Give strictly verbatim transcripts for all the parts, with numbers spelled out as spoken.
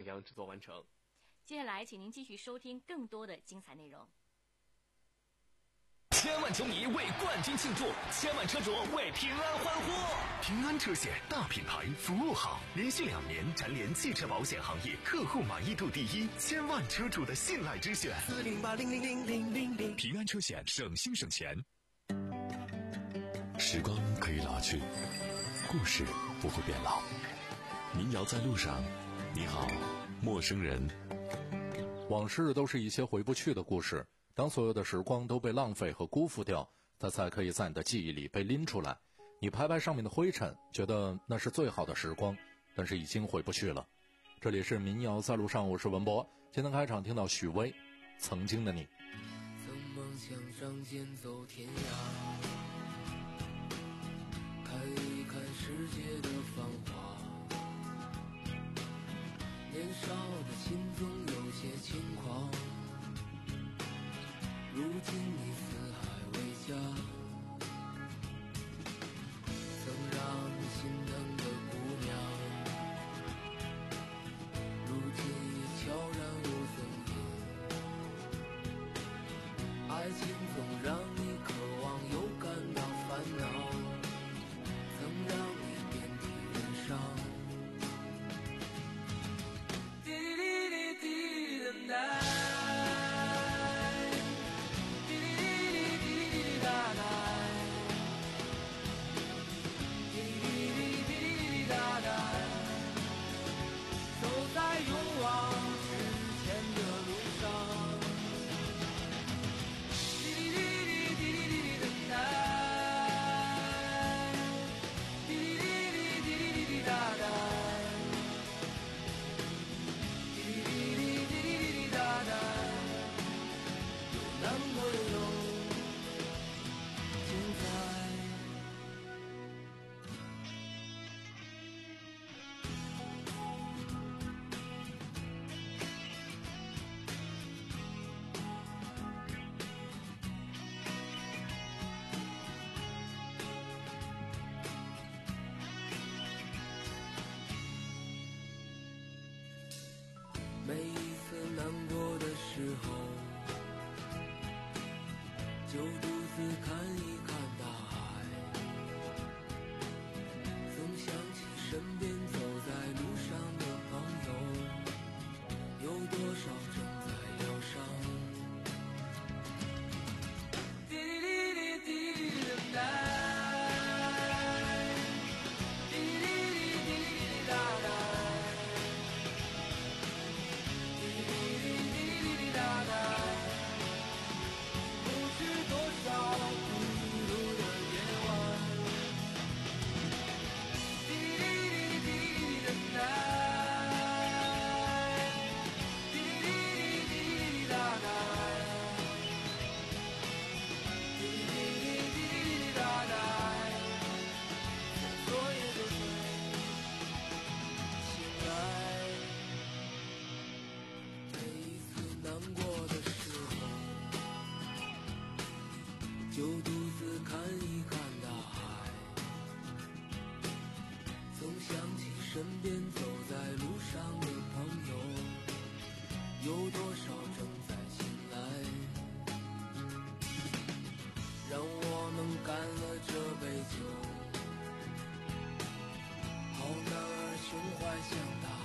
将制作完成。 接下来请您继续收听更多的精彩内容。 千万球迷为冠军庆祝，千万车主为平安欢呼。 平安车险大品牌，服务好，连续两年蝉联汽车保险行业客户满意度第一，千万车主的信赖之选。 四零八零零零零零零， 平安车险，省心省钱。时光可以老去，故事不会变老。民谣在路上，你好，陌生人。 往事都是一些回不去的故事，当所有的时光都被浪费和辜负掉，它才可以在你的记忆里被拎出来。你拍拍上面的灰尘，觉得那是最好的时光，但是已经回不去了。这里是民谣在路上，我是文博。今天开场听到许巍，曾经的你。 曾梦想仗剑走天涯，看一看世界的繁华，年少的心总有些轻狂，如今你四海为家，曾让你心疼的姑娘，如今已悄然无踪影。爱情总让你渴望又感到烦恼，曾让你遍体鳞伤。滴滴滴滴等待，滴滴滴滴滴滴哒哒，滴滴滴滴滴滴哒哒，走在勇往直前的路上。每一次难过的时候，就独自看一看大海，总想起身边走在路上的朋友，有多少正在疗伤。滴滴滴滴滴等待，就独自看一看大海，总想起身边走在路上的朋友，有多少正在醒来，让我们干了这杯酒，好男儿胸怀像大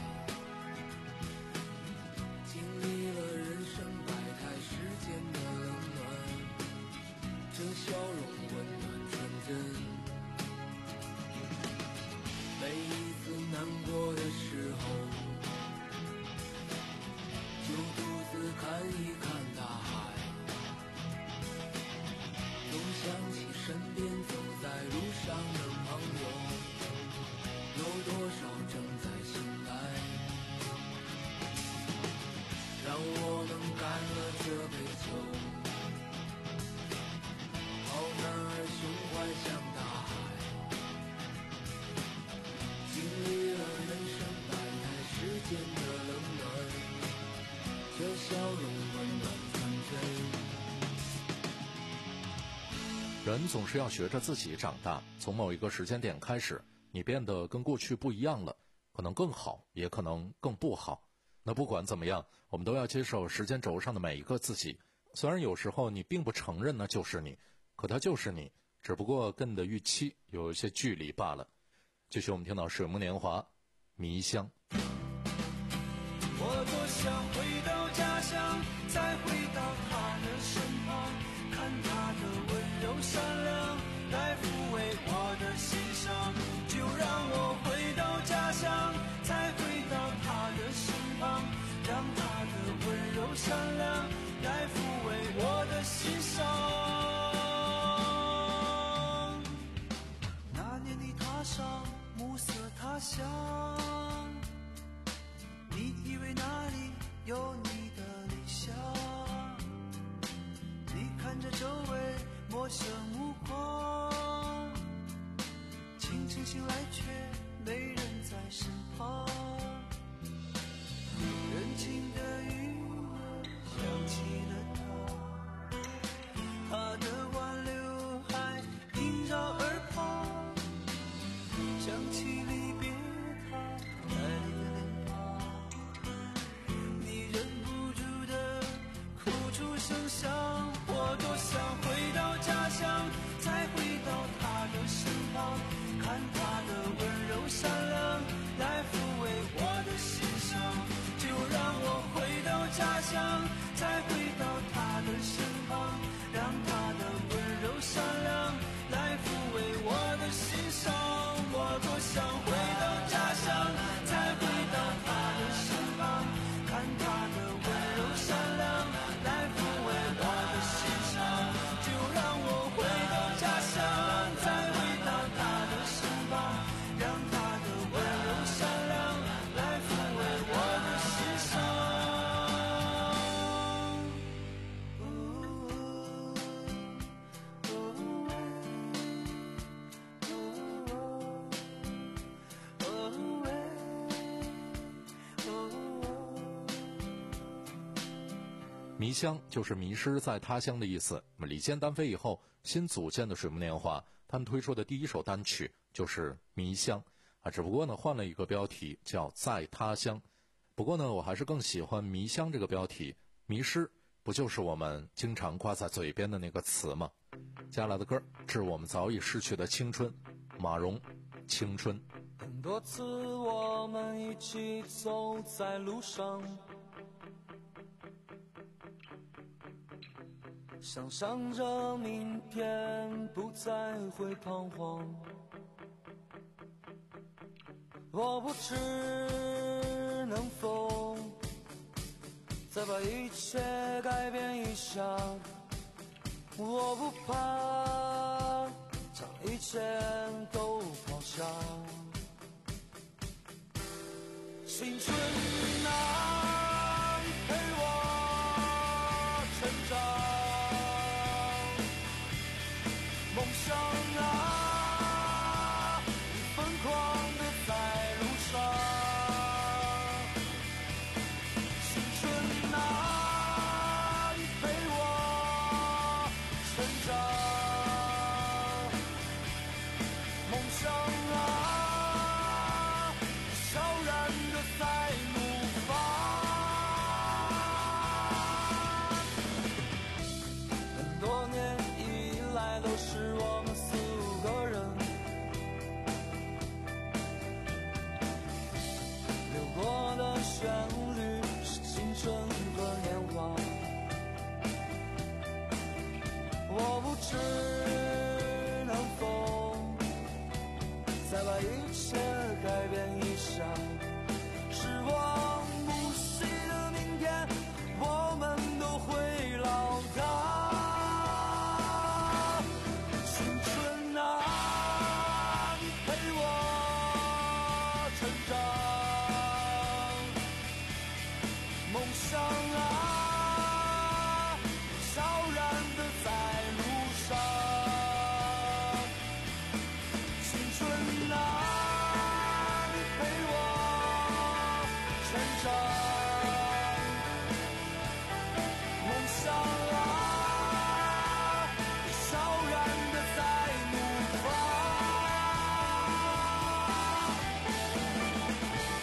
海，经历了人生百态世间的冷暖，这笑容温暖纯真。每一次难过的时候，就独自看一看大海，总想起身边走在路上的朋友，有多少正在醒来，让我们干了这杯酒，好男儿胸怀像大海，经历了人生百态世间的冷暖，这笑容温暖纯真。 人总是要学着自己长大，从某一个时间点开始，你变得跟过去不一样了， 可能更好，也可能更不好。那不管怎么样，我们都要接受时间轴上的每一个自己。虽然有时候你并不承认那就是你，可它就是你，只不过跟你的预期有一些距离罢了。继续我们听到水木年华，迷香。 我多想回到家乡，再回到他的身旁，看他的温柔善良来抚慰我的心伤。就让我回到家乡，再回到他的身旁，让他的温柔善良来抚慰我的心伤。那年你踏上暮色他乡，你以为那里有你的理想，你看着周围陌生目光，清晨醒来却没人在身旁，人情的语想起了他，他的挽留还萦绕耳旁，想起离别他来的脸庞，你忍不住的哭出声响。我多想回到家乡，再回到他的身旁，看他的温柔善良来抚慰我的心伤。就让我回到家乡，再回到他的身旁，让他的温柔善良来抚慰我的心伤。我多想回到家乡，再回到他的身旁，看他的温柔善良来抚慰我的心伤。就让我回到家乡，再回到他的身旁，让他的温柔善良来抚慰我的心伤。 迷乡就是迷失在他乡的意思。那么李健单飞以后，新组建的水木年华，他们推出的第一首单曲就是《迷乡》啊，只不过呢换了一个标题叫《在他乡》。不过呢，我还是更喜欢《迷乡》这个标题。迷失不就是我们经常挂在嘴边的那个词吗？接下来的歌，致我们早已逝去的青春，马蓉，青春。 很多次我们一起走在路上，想象着明天不再会彷徨。我不知能否再把一切改变一下，我不怕将一切都抛下。青春啊，你陪我成长，梦想啊，你疯狂地在路上。青春啊，你陪我成长，梦想啊，悄然地在怒放。很多年以来都是我们四个人流过的旋律，是青春和年华。我不知能否再把一切改变一下，失望不息的明天，我们都会老大。青春啊，你陪我成长，梦想啊，悄然地在路上。青春啊，你陪我成长，梦想啊，悄然地在怒放。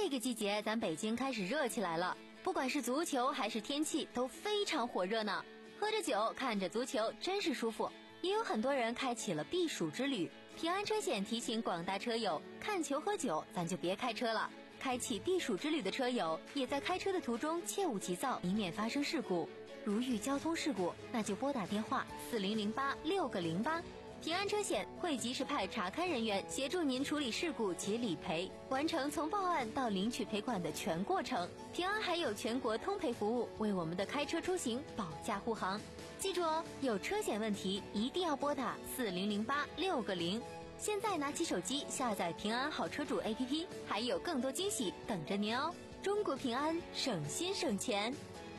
这个季节咱北京开始热起来了，不管是足球还是天气都非常火热呢。喝着酒看着足球真是舒服。也有很多人开启了避暑之旅。平安车险提醒广大车友，看球喝酒咱就别开车了。开启避暑之旅的车友也在开车的途中切勿急躁，以免发生事故。如遇交通事故，那就拨打电话四零零八六个零八。平安车险会及时派查勘人员协助您处理事故及理赔，完成从报案到领取赔款的全过程。平安还有全国通赔服务，为我们的开车出行保驾护航。记住哦，有车险问题一定要拨打四零零八六个零。现在拿起手机下载平安好车主 A P P， 还有更多惊喜等着您哦！中国平安，省心省钱。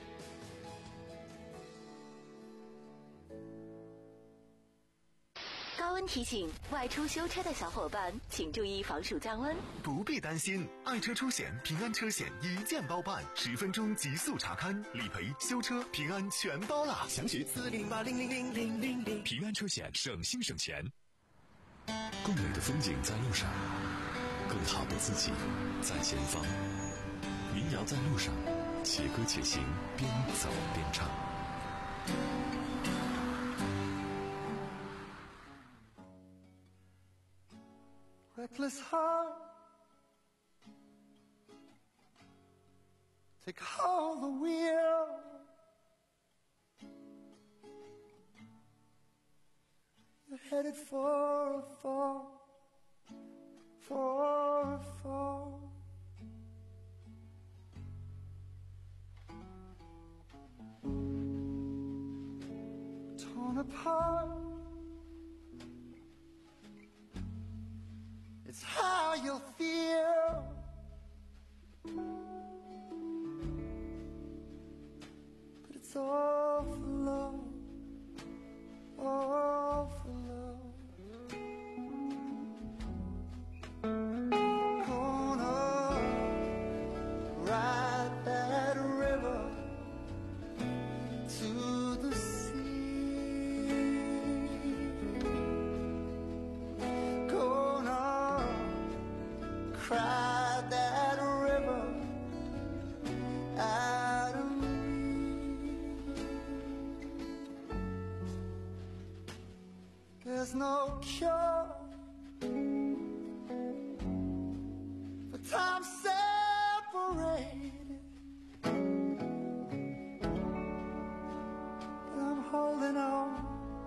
高温提醒：外出修车的小伙伴，请注意防暑降温。 不必担心，爱车出险平安车险一键包办，十分钟极速查勘、理赔、修车，平安全包啦！详询四零八零零零零零零。 平安车险，省心省钱。 更美的风景在路上，更好的自己在前方。民谣在路上，且歌且行，边走边唱。 Reckless heart, take hold the wheel. You're headed for a fall, for a fall. Torn apart, it's how you'll feel. But it's all for love, all for love. Gonna ride that river to the sea. Gonna cry that river out of me. There's no cure for time separated, but I'm holding on,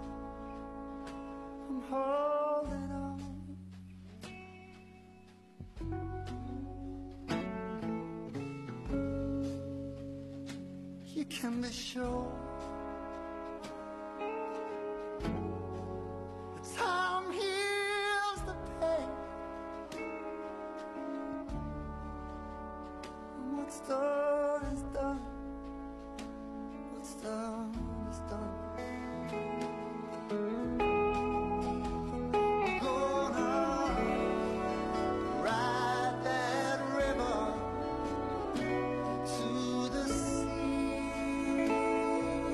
I'm holding on. You can be sure that time heals the pain, and what's done is done, what's done is done. Gonna ride that river to the sea.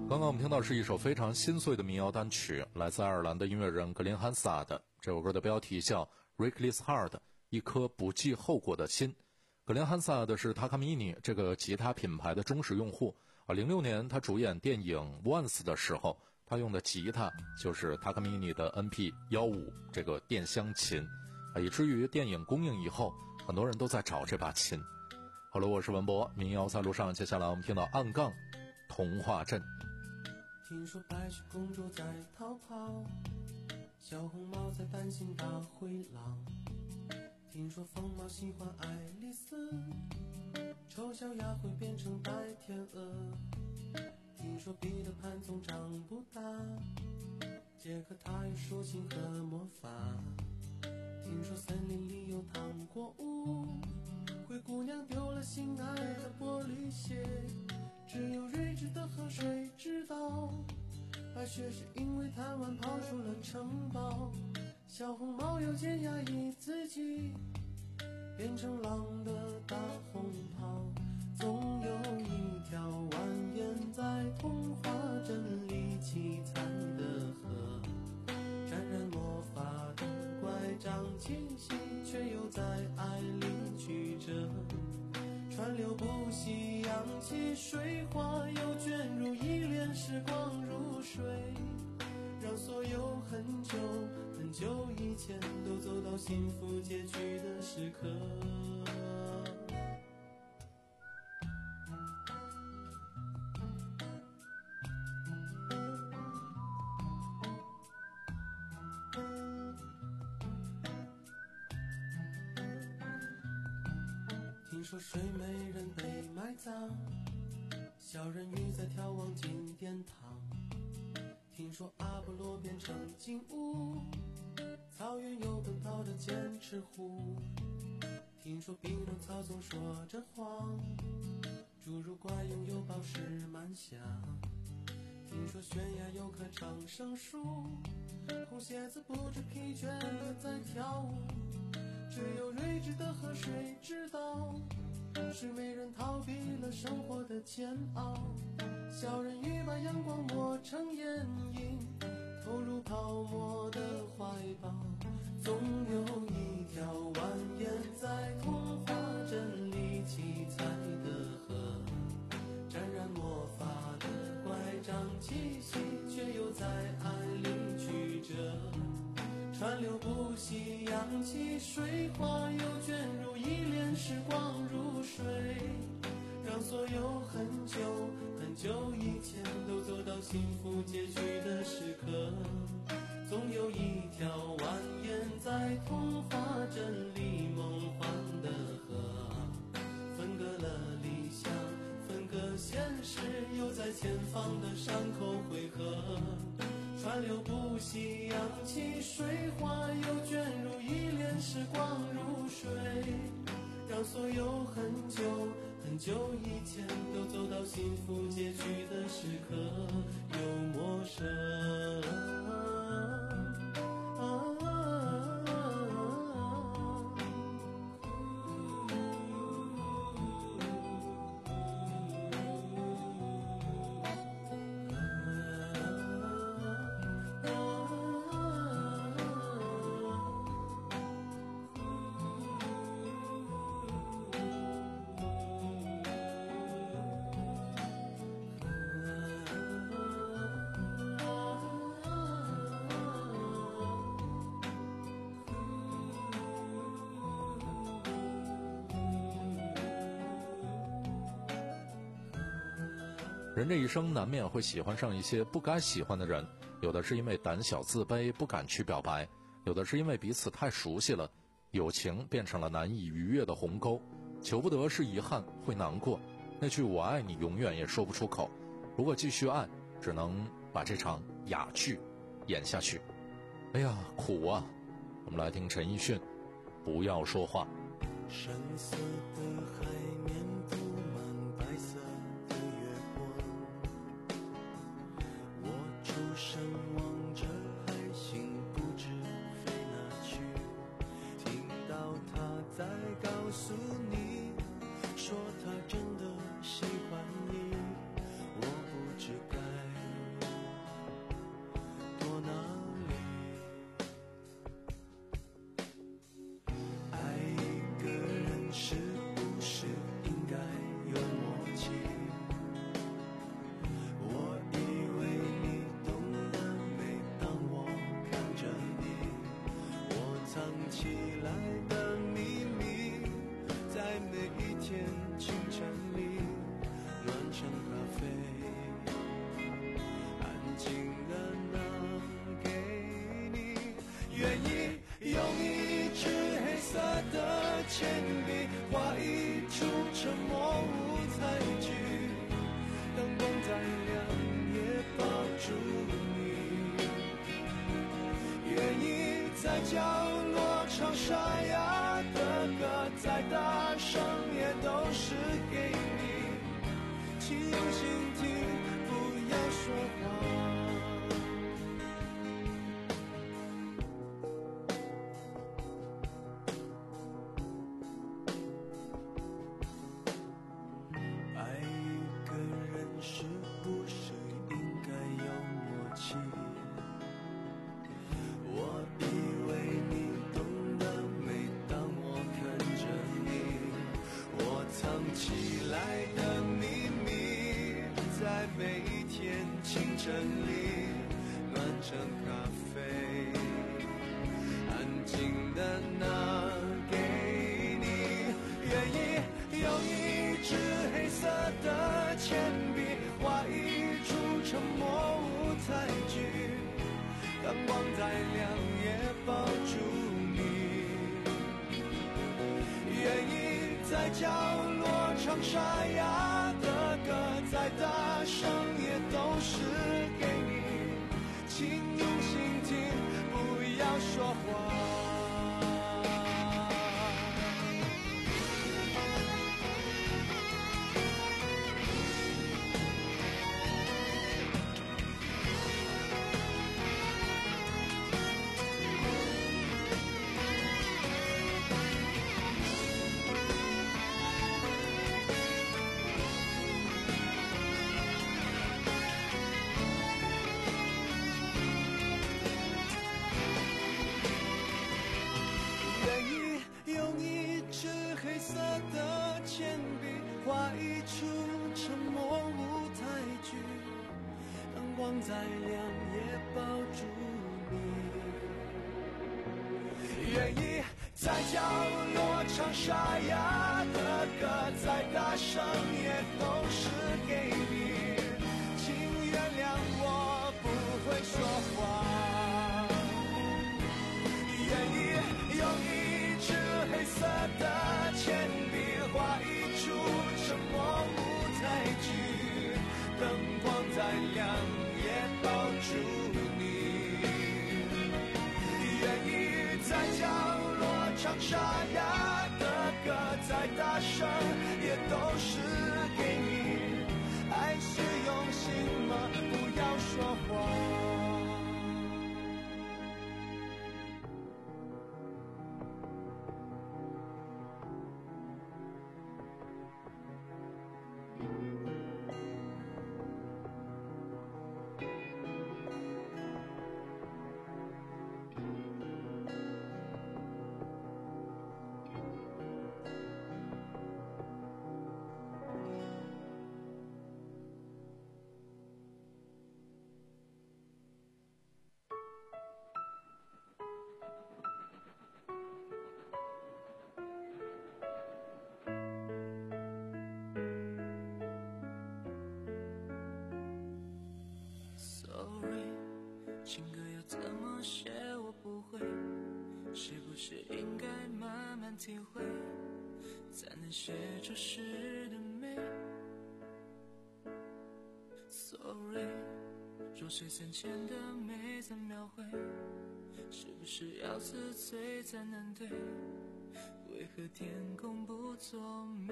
刚刚我们听到是一首非常心碎的民谣单曲，来自爱尔兰的音乐人格林汉萨的。这首歌的标题叫 Reckless Heart， 一颗不计后果的心。格林汉萨的是 Takamine 这个吉他品牌的忠实用户啊。零六年他主演电影 Once 的时候，他用的吉他就是 Takamine 的 N P 十五 这个电箱琴啊，以至于电影公映以后，很多人都在找这把琴。好了，我是文博，民谣在路上，接下来我们听到暗杠童话镇。 听说白雪公主在逃跑，小红帽在担心大灰狼。听说疯猫喜欢爱丽丝，丑小鸭会变成白天鹅。听说彼得潘总长不大，杰克他有竖琴和魔法。听说森林里有糖果屋，灰姑娘丢了心爱的玻璃鞋，只有睿智的河水知道，白雪是因为贪玩跑出了城堡。小红帽又见压抑自己，变成狼的大红袍。总有一条蜿蜒在童话镇里七彩的河，沾染魔法的乖张气息，却又在爱里曲折。川流不息，扬起水花，又卷入一帘时光如水，让所有很久很久以前都走到幸福结局的时刻。听说睡美人被埋葬，小人鱼在眺望金殿堂。听说阿波罗变成金乌，草原有奔跑的剑齿虎。听说匹诺曹总说着谎，侏儒怪拥有宝石满箱。听说悬崖有棵长生树，红鞋子不知疲倦地在跳舞。只有睿智的河水知道，是没人逃避了生活的煎熬。小人鱼把阳光抹成眼影，投入泡沫的怀抱。总有一条蜿蜒在童话镇里七彩的河，沾染魔法的乖张气息，却又在爱里曲折。川流不息，扬起水花，又卷入一帘时光如水，让所有很久很久以前都走到幸福结局的时刻。总有一条蜿蜒在童话镇里梦幻的河，分隔了理想，分隔现实，又在前方的山口汇合。川流不息，扬起水花，又卷入一帘时光如水，让所有很久很久以前都走到幸福结局的时刻。有陌生人这一生难免会喜欢上一些不该喜欢的人，有的是因为胆小自卑不敢去表白，有的是因为彼此太熟悉了，友情变成了难以逾越的鸿沟。求不得是遗憾，会难过，那句我爱你永远也说不出口。如果继续爱，只能把这场哑剧演下去。哎呀，苦啊！我们来听陈奕迅，不要说话。 深色的海面布满白色的月光，我出神望着海星不知飞哪去，听到他在告诉你说他真的喜欢你，我不知该请用心听，不要说谎。爱一个人是不是应该有默契？我以为你懂得，每当我看着你，我藏起来的秘密，在每一天清晨里暖成咖啡，安静的拿给你。愿意用一支黑色的铅笔画一出沉默舞台剧，当光再亮也抱住你。愿意在角落唱沙哑的歌，再大声也都是给你，请用心听，不要说谎。画一出沉默舞台剧，灯光再亮也抱住你。愿意在角落唱沙哑的歌，再大声也都是给你，请原谅我不会说谎。愿意用一支黑色的铅笔画一出沉默舞台剧，灯光再亮也抱住你。愿意在角落唱沙哑的歌，再大声也都是给你。爱是用心吗？不要说谎。情歌要怎么写我不会，是不是应该慢慢体会，才能写出诗的美。 Sorry， 弱水三千的美怎描绘，是不是要词醉才能对，为何天空不作美？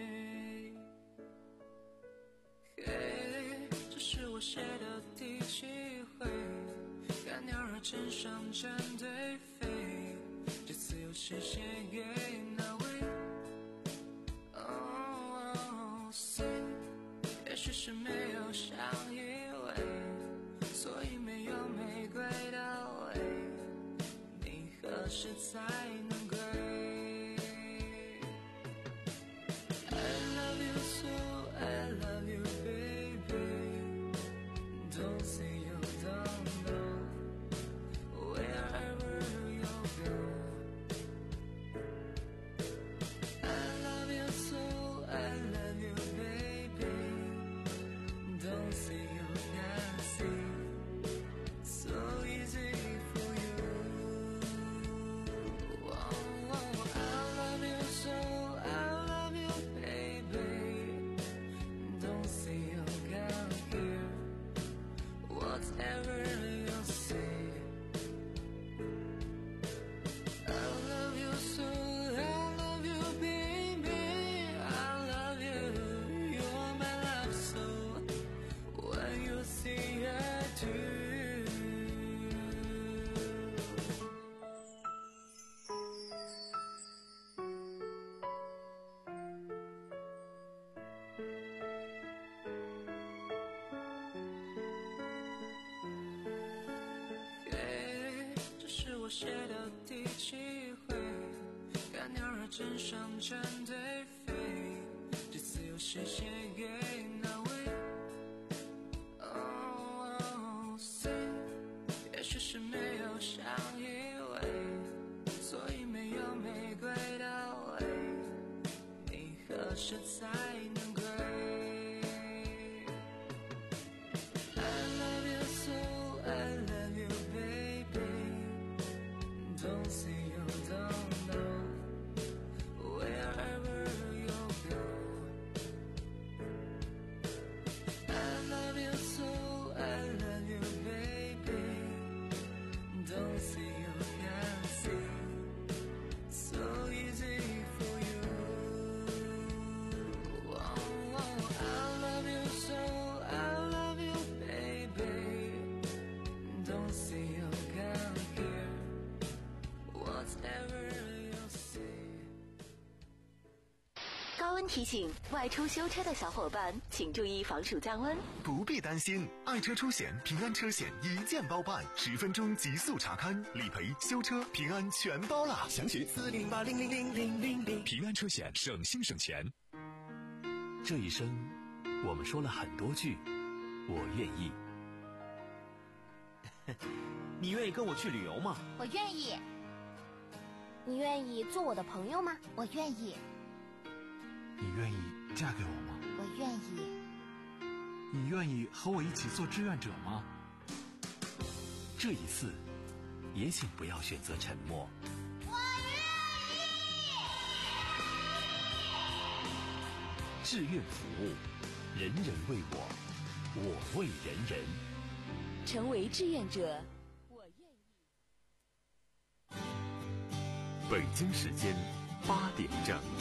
嘿，这是我写的第七回，看鸟儿成双成对飞，这次又是写给哪位？哦，谁？也许是没有想以为，所以没有玫瑰的味，你何时才能归？ I love you so, I love you baby. Don't say you don't know wherever you go. I love you so, I love you baby. Don't say you can't see, so easy for you. Oh. 我写的第几回，看鸟儿枕上站队飞，这次又是写给哪位？哦，谁？也许是没有相依偎，所以没有玫瑰到位，你何时才能归？ I love you so, I love you baby, don't say you don't know, wherever you go. I love you so, I love you baby, don't say you can't see, so easy for you. Oh, oh, I love you so, I love you baby, don't say you can't hear whatever you say. 高温提醒：外出修车的小伙伴，请注意防暑降温。 不必担心，爱车出险平安车险一键包办，十分钟极速查勘、理赔、修车、平安全包啦！详询四零八零零零零零零。 平安车险，省心省钱。 这一生，我们说了很多句“我愿意”。你愿意跟我去旅游吗？ 我愿意。你愿意做我的朋友吗？我愿意。 你愿意嫁给我吗？ 我愿意。 你愿意和我一起做志愿者吗？ 这一次，也请不要选择沉默。 我愿意。 志愿服务，人人为我，我为人人。 成为志愿者，我愿意。 北京时间八点整。